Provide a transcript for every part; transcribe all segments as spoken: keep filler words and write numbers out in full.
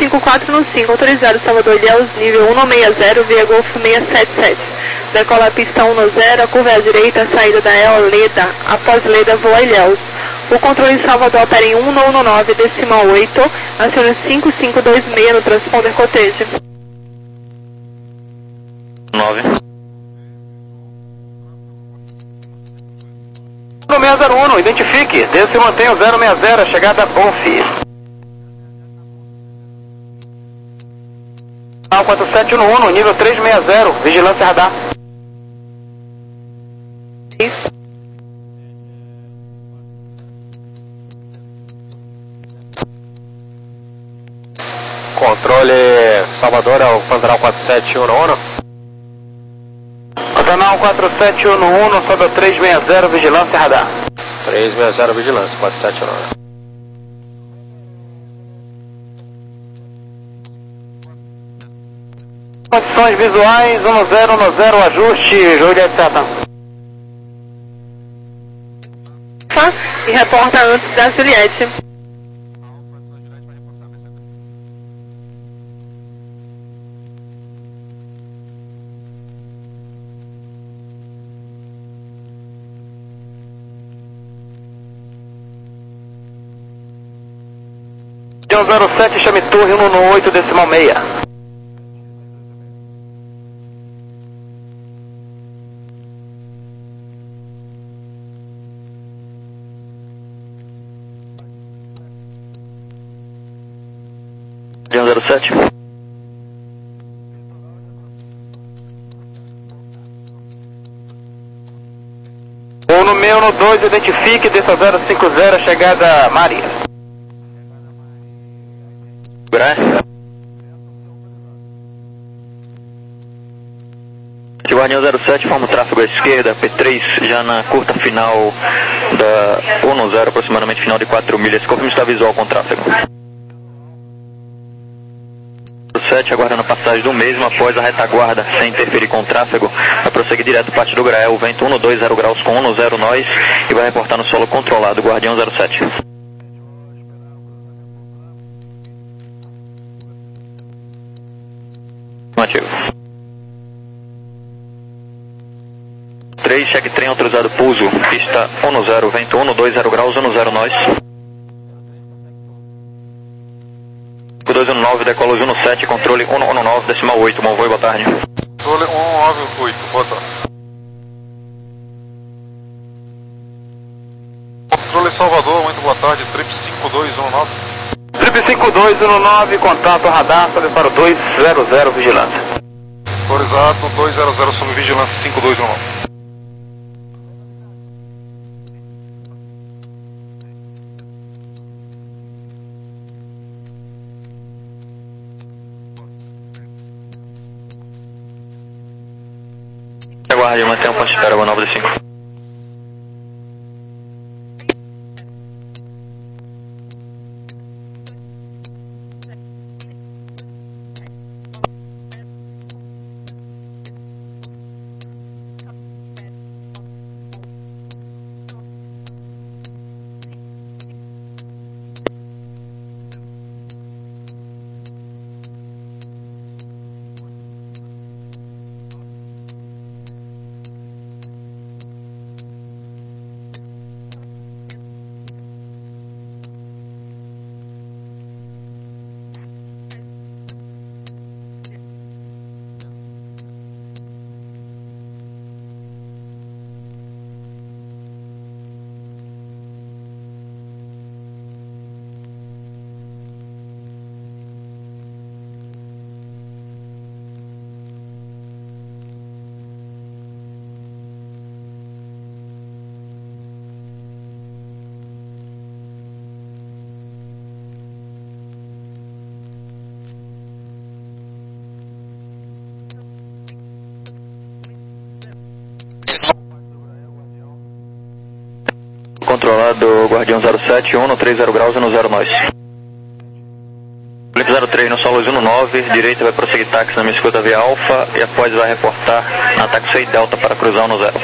cinco quatro no cinco, autorizado Salvador Ilhéus, nível cento e sessenta, via Golf seiscentos e setenta e sete. Decola a pista cento a curva à direita, saída da E O Leda, após Leda voa Ilhéus. O controle de Salvador opera em cento e nove, decimal oito, aciona cinco cinco dois seis no transponder cottage. nove. zero seis zero um, identifique, desce e mantenha o zero seis zero, chegada Bonfi. quatro sete um um, nível trezentos e sessenta, vigilância radar. Isso. Controle Salvador ao Pantanal quatro sete um um. Pantanal quatro sete um um, sobe ao trezentos e sessenta, vigilância radar. trezentos e sessenta, vigilância, quatro sete um um. Condições visuais, um zero um zero, ajuste, Juliette Satan. E reporta antes da Juliette. um zero sete, chame torre cento e oito, decimal seis. um zero sete. um no meio, no dois, identifique, desça zero cinco zero, chegada Maria. Guardião zero sete, forma o tráfego à esquerda, P três, já na curta final da cento e dez, aproximadamente final de quatro milhas. Confirme está visual com tráfego. zero sete, aguardando a passagem do mesmo após a retaguarda, sem interferir com o tráfego. Vai prosseguir direto parte do Grael, vento cento e vinte graus com cento e dez nós e vai reportar no solo controlado, Guardião zero sete. Ativo. três, cheque trem autorizado pouso, pista cento e dez, vento cento e vinte graus, cento e dez nós. dois um nove, decola cento e sete, controle cento e nove, decimal oito, bom voo e boa tarde. Controle cento e nove oito, boa tarde. Controle Salvador, muito boa tarde, trip cinco dois um nove. Trip cinco dois um nove, contato radar, sobe para o dois zero zero, vigilância. Autorizado, dois zero zero, sob vigilância cinco dois um nove. Aguarde, mantenha um ponto de espera, boa nove cinco. Controlado, Guardião zero sete, um no trinta graus e no zero nós. Felipe zero três no solo um nove, direita vai prosseguir táxi na minha escuta via Alfa e após vai reportar na táxi seis Delta para cruzar no zero.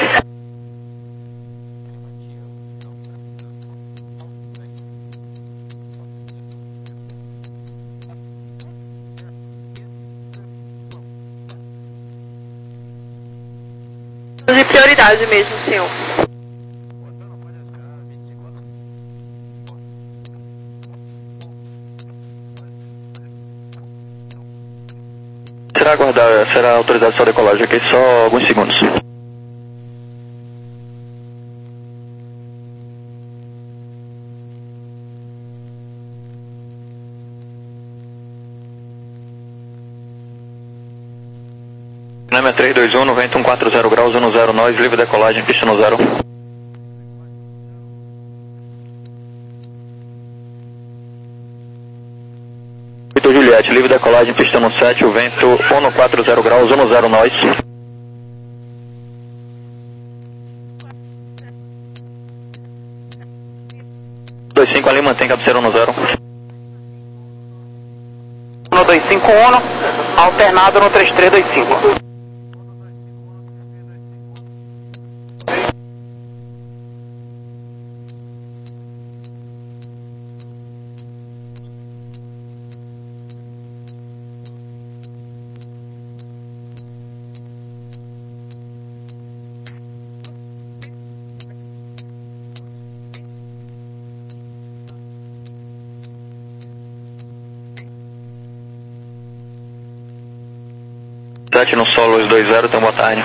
tarde mesmo, senhor. Será aguardar, será autorizado sua decolagem aqui, só alguns segundos. Nome é três dois um, no vento cento e quarenta graus, um zero nós, livre decolagem, pista no zero. Vitor Juliette, livre decolagem, pista no sete, o vento cento e quarenta graus, um zero nós. dois cinco ali, mantém cabeceira no zero. No dois cinco um, alternado no três três dois cinco. sete no solo, os dois zero, então boa tarde.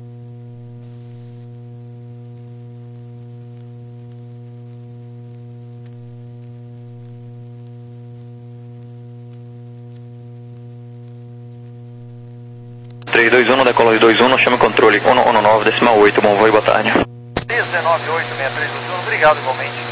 três dois um, no decola os dois um, no chama controle, um um nove, decimal oito, bom voo e boa tarde. dezenove oito sessenta e três do Sul, obrigado igualmente.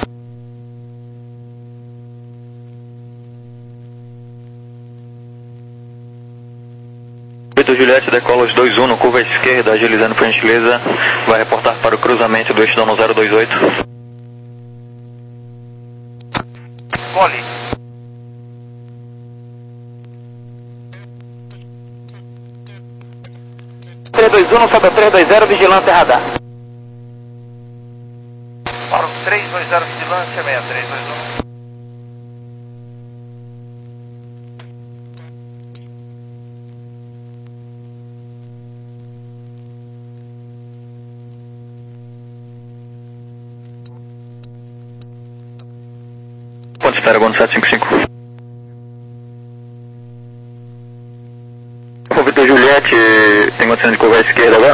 Vitor Juliette, decola os dois um no curva esquerda, agilizando por gentileza, vai reportar para o cruzamento do eixo da zero dois oito. Poli. três dois um, no sobe três dois zero, vigilância radar. Para o três dois zero, vigilância, sessenta e três dois um. Ponto espera, Gono sete cinco cinco. O Vitor Juliette, tem condição de curva à esquerda agora?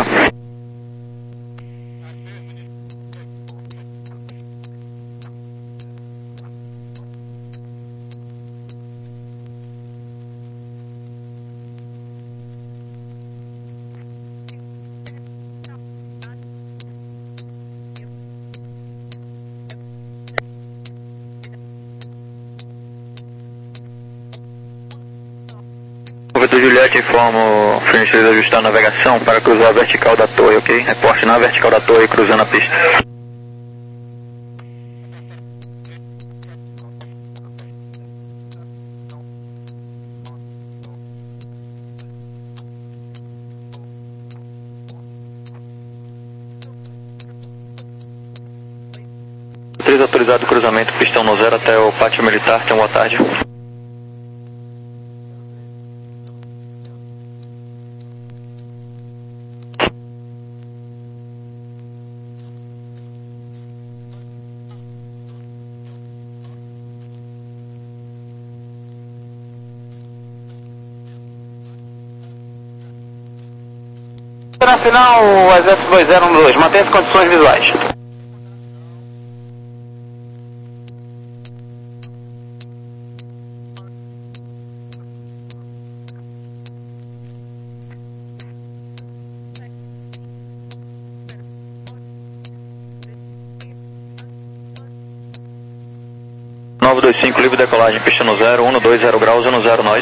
Vitor Juliette, informa o frente de ajustar a navegação para cruzar a vertical da torre, ok? Reporte na vertical da torre, cruzando a pista. três autorizado cruzamento, pistão no zero até o pátio militar, tenha boa tarde. Nacional, Exército dois zero um dois, mantenha as condições visuais. nove dois cinco, livre decolagem, pista no zero, um dois zero graus, um zero nós.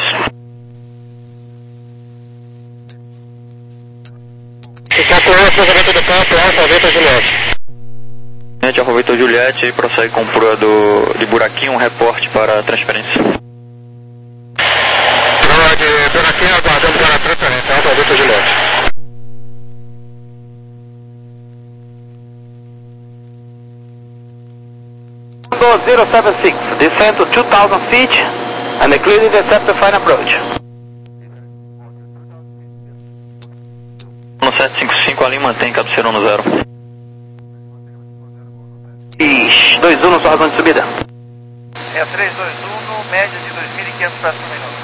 Gente, Alfa Vitor Juliette, prossegue com proa do, de buraquinho, um reporte para a transferência. Proa de buraquinho, aguardando para a transferência, Alfa Vitor Juliette. zero seven six, descend to two thousand feet and clearly intercept the final approach. No sete cinco cinco, ali mantém cabeceira no zero. três dois um, sua razão de subida. É três dois um, média de dois mil e quinhentos passos por minuto.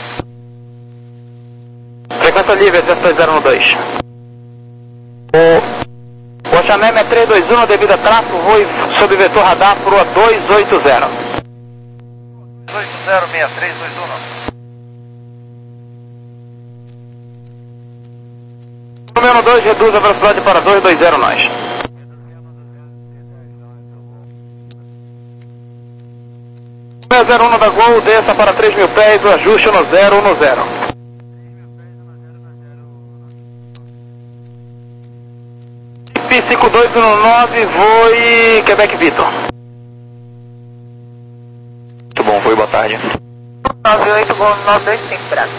Frequência livre, excesso dois zero um dois. O Oxamem é três dois um, devido a tráfego, voo sob vetor radar por dois oito zero. dois oito zero seis três dois um. Número dois, reduz a velocidade para dois dois zero nós. zero zero um da Gol, desça para três mil pés, o ajuste no zero um zero. P cinco dois um nove, voe Quebec Vitor. Muito bom, foi boa tarde. nove oito Gol nove dois cinco, Brasil.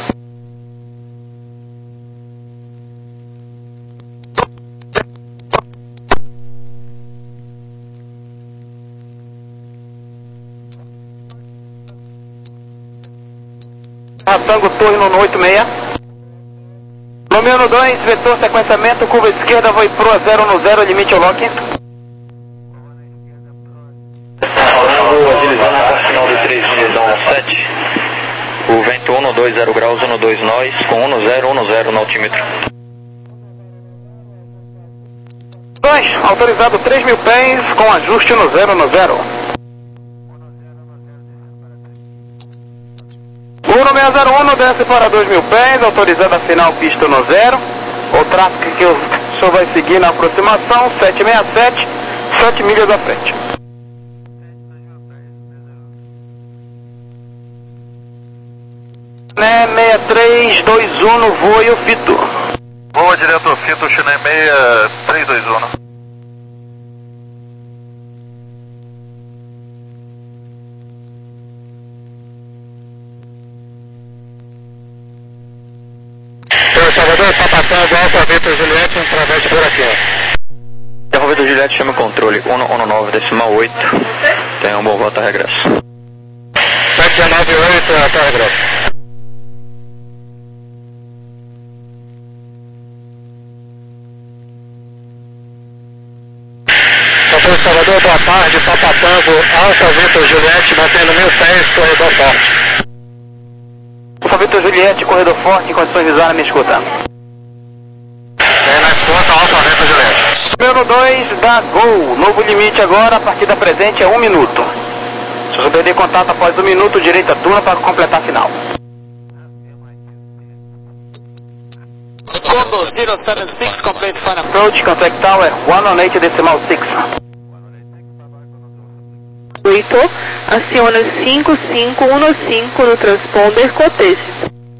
Tango Torre no oito seis. Número dois, vetor sequenciamento, curva esquerda, voe pro zero um zero, limite ao lock. Agilizando a final do três mil sete. O vento um dois zero graus, um dois nós, com um zero um zero no altímetro. dois, autorizado três mil pés, com ajuste no zero um zero. um seis zero um desce para dois mil pés, autorizado a final pista no zero. O tráfego que o senhor vai seguir na aproximação, sete seis sete, sete milhas à frente. Né, seis três dois um no voio Fito. Voa direto Fito, China seis três dois um. Salvador, Papatango, Alfa Vitor Juliette, um travete por aqui. Alfa Vitor Juliette, chama o controle um um nove decimal oito. Tenha um bom volta a regresso. sete nove oito, até a regresso. Salvador, Salvador, boa tarde, Papatango, Alfa Vitor Juliette, mantendo mil pés, corredor forte. Alfa Vitor Juliette, corredor forte, em condições visuais, me escuta. É na escuta, Alfa Vitor Juliette. Número dois da Gol, novo limite agora, a partida presente é um minuto. Se você perder contato após um minuto, direita turno para completar a final. Combo zero sete seis, complete final approach, contact tower um um oito decimal seis. oito, aciona cinco cinco um cinco no transponder Coteche.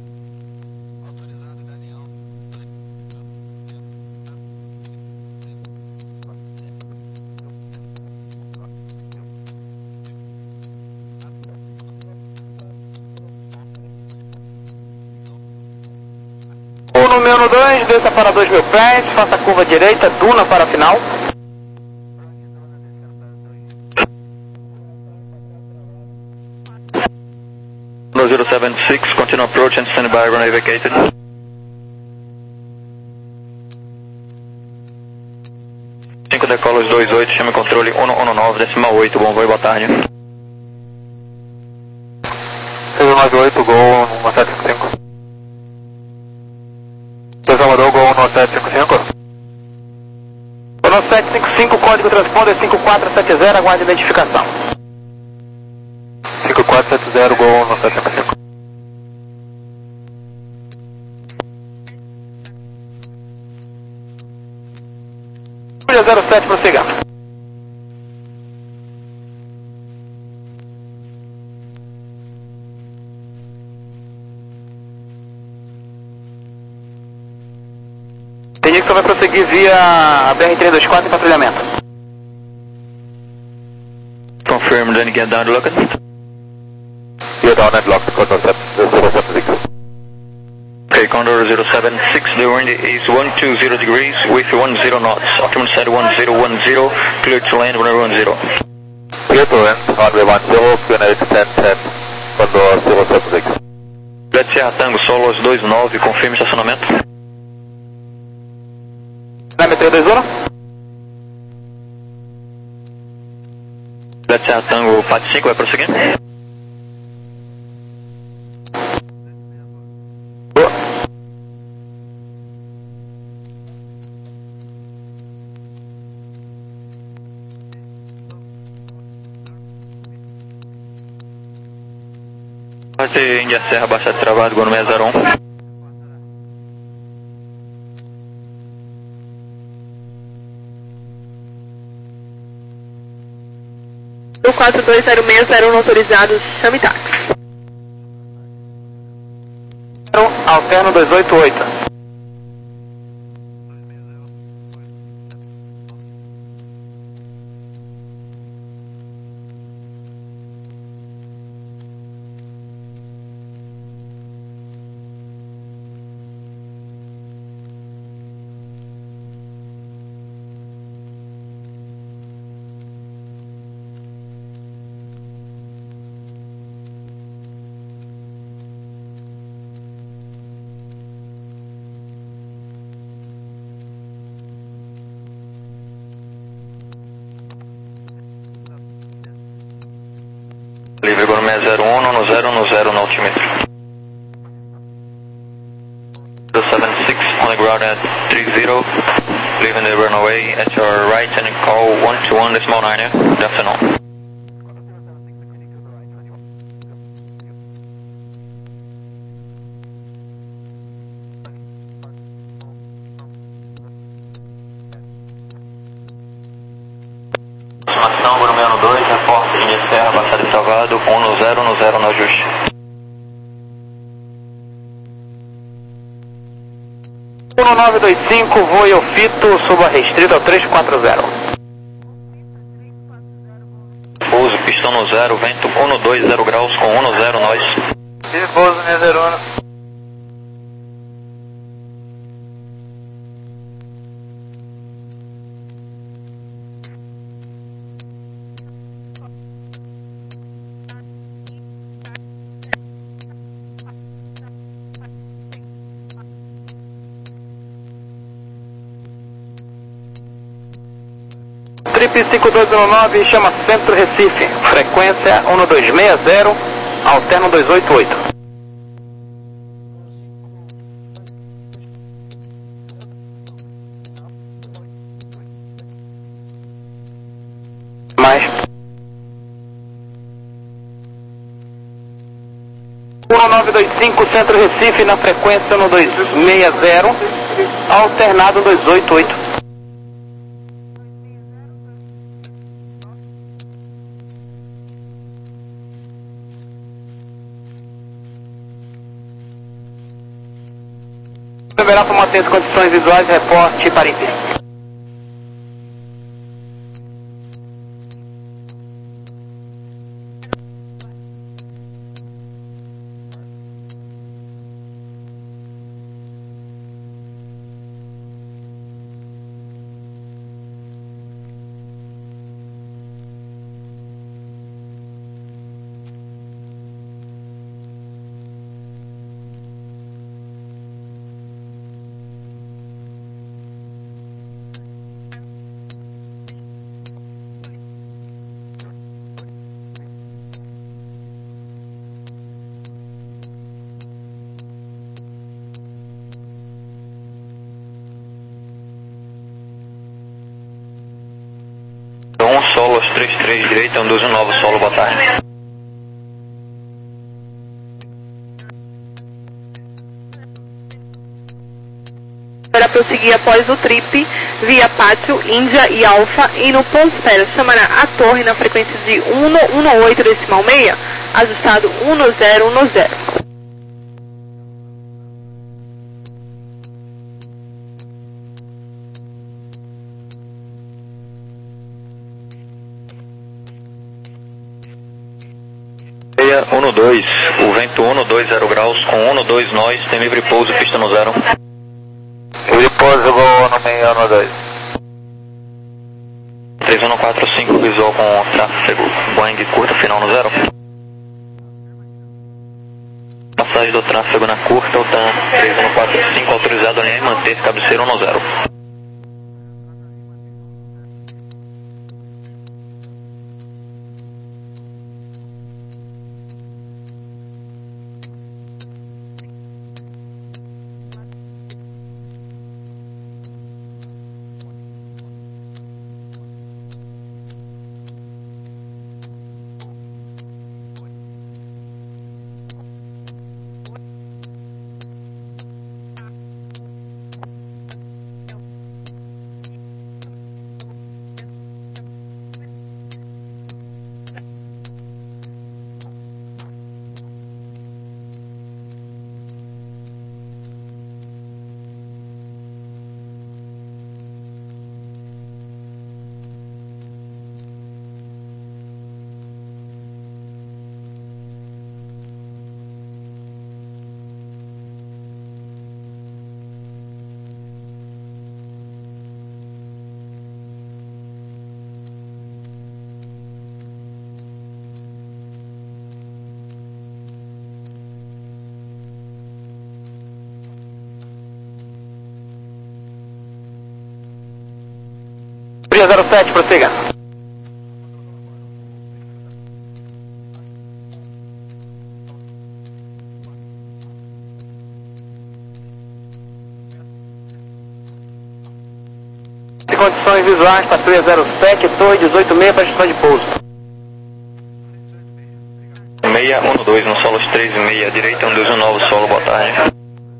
O número dois, desça para dois mil pés, faça a curva direita, duna para a final. zero sete seis, continue approach and stand by, runway vacated. cinco decolos dois oito, chama controle um um nove decimal oito, bom voo e boa tarde. seis nove oito, Gol um sete cinco cinco. dois Salvador, Gol um sete cinco cinco. um sete cinco cinco, código transponder cinco quatro sete zero, aguarde identificação. cinco quatro sete zero, Gol um sete cinco cinco. zero sete, prossiga. Entendi que você vai prosseguir via a B R trezentos e vinte e quatro em patrulhamento. Confirm, then get down to look at it. You're down and locked, Condor zero seven six. Okay, Condor zero seven six, the wind is one two zero degrees with one zero knots. Altimeter set one zero one zero, clear to land runway one zero. Clear to land, runway one zero, Phoenix ten ten, Condor zero seven six. Juliette Serra Tango, Solos dois nove, confirme estacionamento. M três dois um? Juliette Serra Tango, Pat cinco, vai prosseguir? Vai ter Índia Serra, Baixada Travado, Gol no seis zero um. O quatro dois zero seis zero um autorizado, chame táxi. Alterno dois oito oito. Livre Gol no seis zero um, no zero, no zero, no altimetro. seven six on the ground at three zero, leaving the runway at your right and call one two one decimal nine, good afternoon. Aproximação, Gol no dois, repórter Índia Serra, Baixada Travado, um no zero, no zero, no ajuste. um nove dois cinco, voo Eufito, suba restrito ao três quatro zero. Pouso, pistão no zero, vento um no dois, zero graus com um no zero, nós. Tive pouso no seis zero um. Trip cinco dois um nove, chama Centro Recife, frequência um dois seis zero, alterno dois oito oito. Mais. um nove dois cinco, Centro Recife, na frequência um dois seis zero, alternado dois oito oito. Deverá para manter as condições visuais, reporte para inteiro. um solo, três três direita, um doze nove solo, boa tarde. Para prosseguir após o trip, via Pátio, Índia e Alfa, e no ponto espera chamará a torre na frequência de um no oito decimal seis, ajustado um no zero, um no zero. um no dois, o vento um no dois, zero graus, com um no dois nós, tem livre pouso, pista no zero. Livre pouso, Gol no seis um dois. três um quatro cinco, visual com tráfego, Boeing curta, final no zero. Passagem do tráfego na curta, o T A M três um quatro cinco, autorizado a alinhar e manter cabeceira um no zero. Julia zero sete, prossiga. Em condições visuais, patrulha zero sete, torre dezoito seis para gestão de pouso. seis um dois no solo três seis, direita um dois um nove, solo, boa tarde.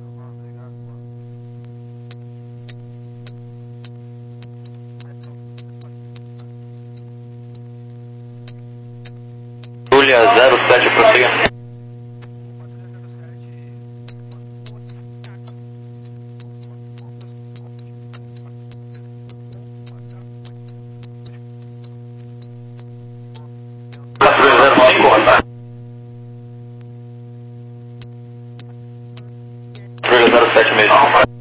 Julia zero sete, prossiga. Patrulha zero cinco, Patrulha zero sete mesmo.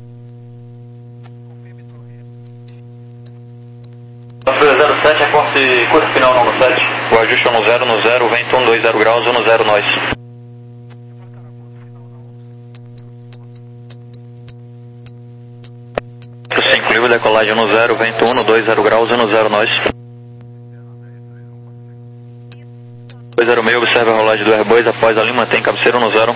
Patrulha zero sete, recorte curso final não no sete. O ajuste é no zero no zero, vento um dois zero graus, um no zero nós. cinco, livre decolagem no zero, vento um no dois zero graus, um no zero nós. dois zero seis, observe a rolagem do Airbus após ali, mantém cabeceira no zero.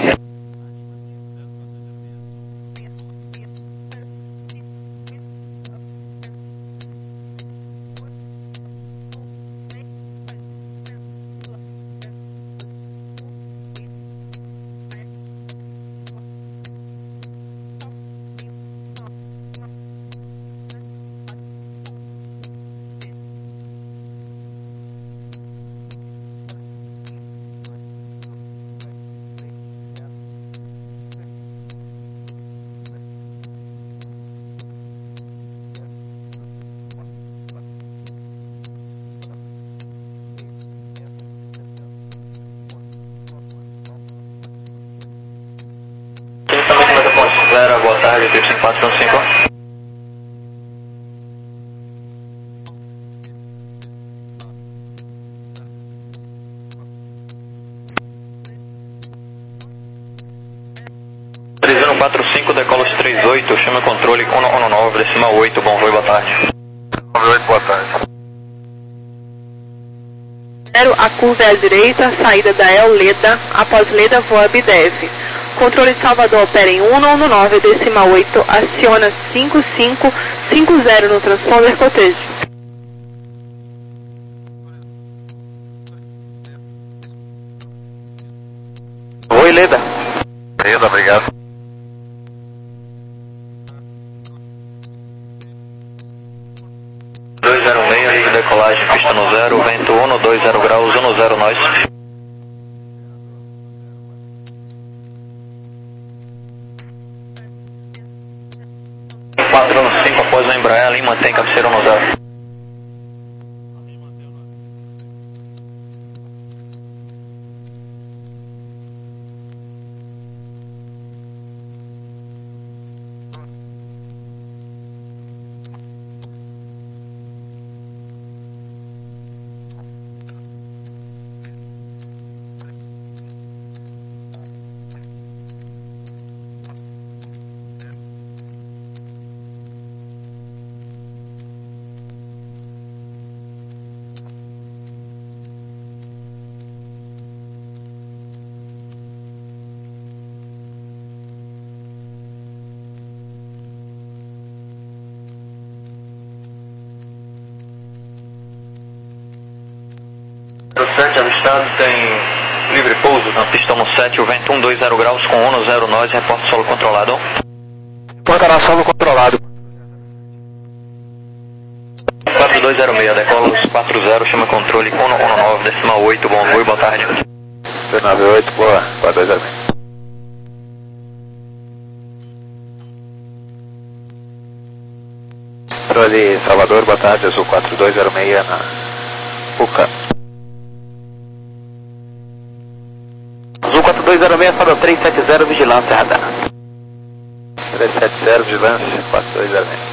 Zero, boa tarde, três cinco quatro cinco. três zero quatro cinco, decola três oito, chama o controle um um nove, decimal oito, bom voo, boa tarde. nove oito, boa tarde. zero, a curva é à direita, saída da El Leda, após Leda voa B dez. Controle Salvador opera em um um nove, decimal oito, aciona cinco cinco cinco zero no transponder cottage. Oi, Leda. Leda, obrigado. dois zero seis, livre decolagem, pista no zero, vento um no dois zero graus, um no zero nós. quatro no cinco, após a Embraer, ali mantém cabeceira no zero. sete avistado, tem livre pouso na pista no sete, o vento um dois zero graus com um no zero nós, reporta solo controlado. Portará solo controlado. quatro dois zero seis, decola os quatro zero, chama controle um um nove, decimal oito, bom voo e boa tarde. nove oito, boa, quatro dois zero seis. Controle Salvador, boa tarde, azul quatro dois zero seis na Puca. Azul quatro dois zero seis, Salvador três sete zero, vigilância radar. três sete zero, vigilância, quatro dois zero seis.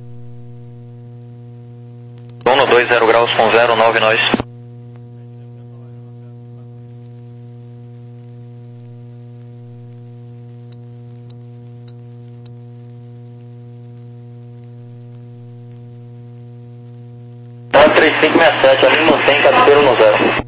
um no dois zero graus com zero nove nós. cinco seis sete, ali mantém cabeceira no zero.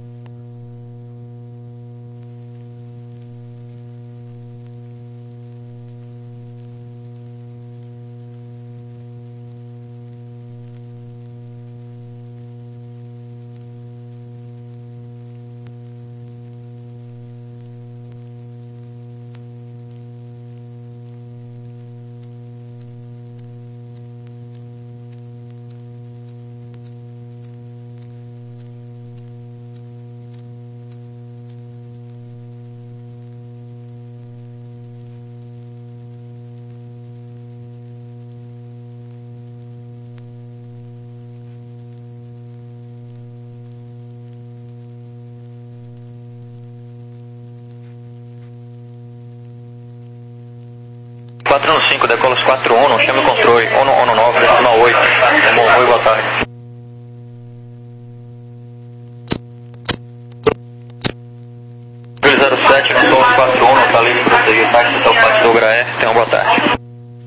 quatro um cinco, decola os quatro um, chama o controle, um um nove, decimal oito, oi, boa tarde. zero sete, decola os quatro um, tá livre para seguir táxi até o pátio do Graé, tenha uma boa tarde.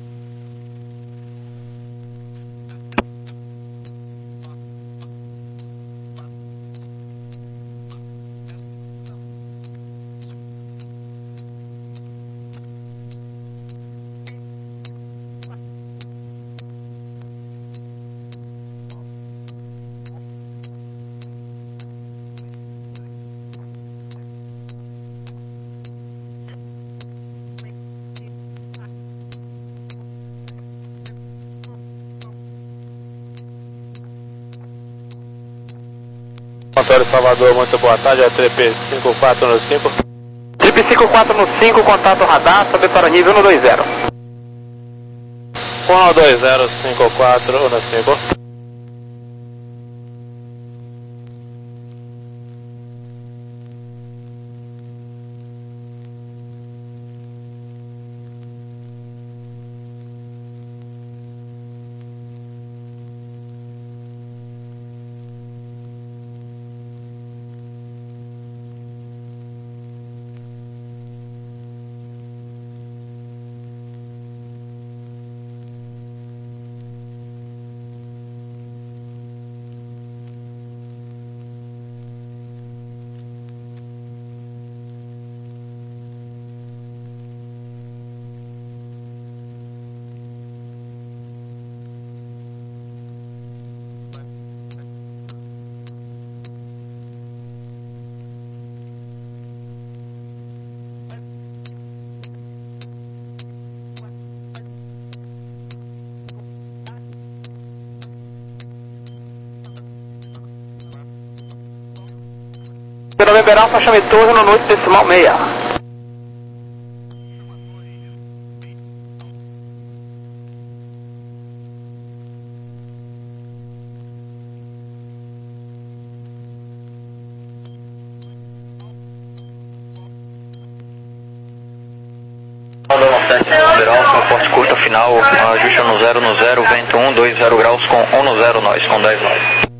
Antônio Salvador, muito boa tarde, é Trip cinco quatro um cinco. Trip cinco quatro um cinco, contato radar, sobe para o nível um dois zero. um dois zero cinco quatro um cinco. November Alfa, chame torre no noite decimal meia. November Alfa, porte curta final, ajuste no zero no zero, vento um, dois zero graus com um no zero, nós com dez nós.